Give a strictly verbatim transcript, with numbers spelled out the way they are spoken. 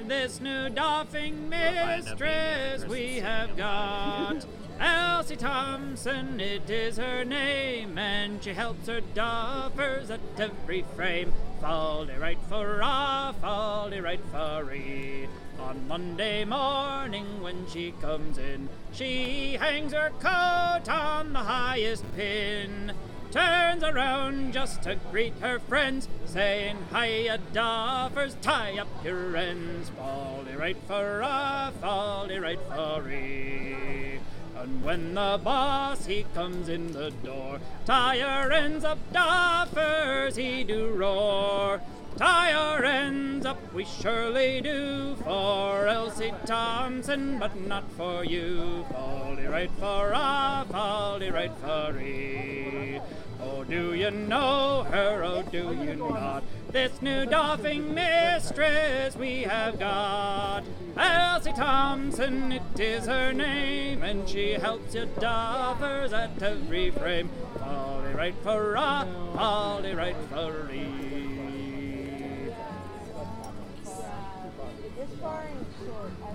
this new doffing mistress we have got. Elsie Thompson, it is her name, and she helps her doffers at every frame. Fall-de right for a, fall-de right for e. On Monday morning when she comes in, she hangs her coat on the highest pin, turns around just to greet her friends, saying, "Hiya, doffers, tie up your ends. Fall-de right for a, fall-de right for e." And when the boss, he comes in the door, "Tie your ends up, doffers," he do roar. Tie our ends up, we surely do, for Elsie Thompson, but not for you. Fall-de right for a, fall-de right for e. Oh, do you know her, oh, do you not? This new doffing mistress we have got. Elsie Thompson, it is her name, and she helps you doffers at every frame. Fall-de right for a, fall-de right for e. This far and short.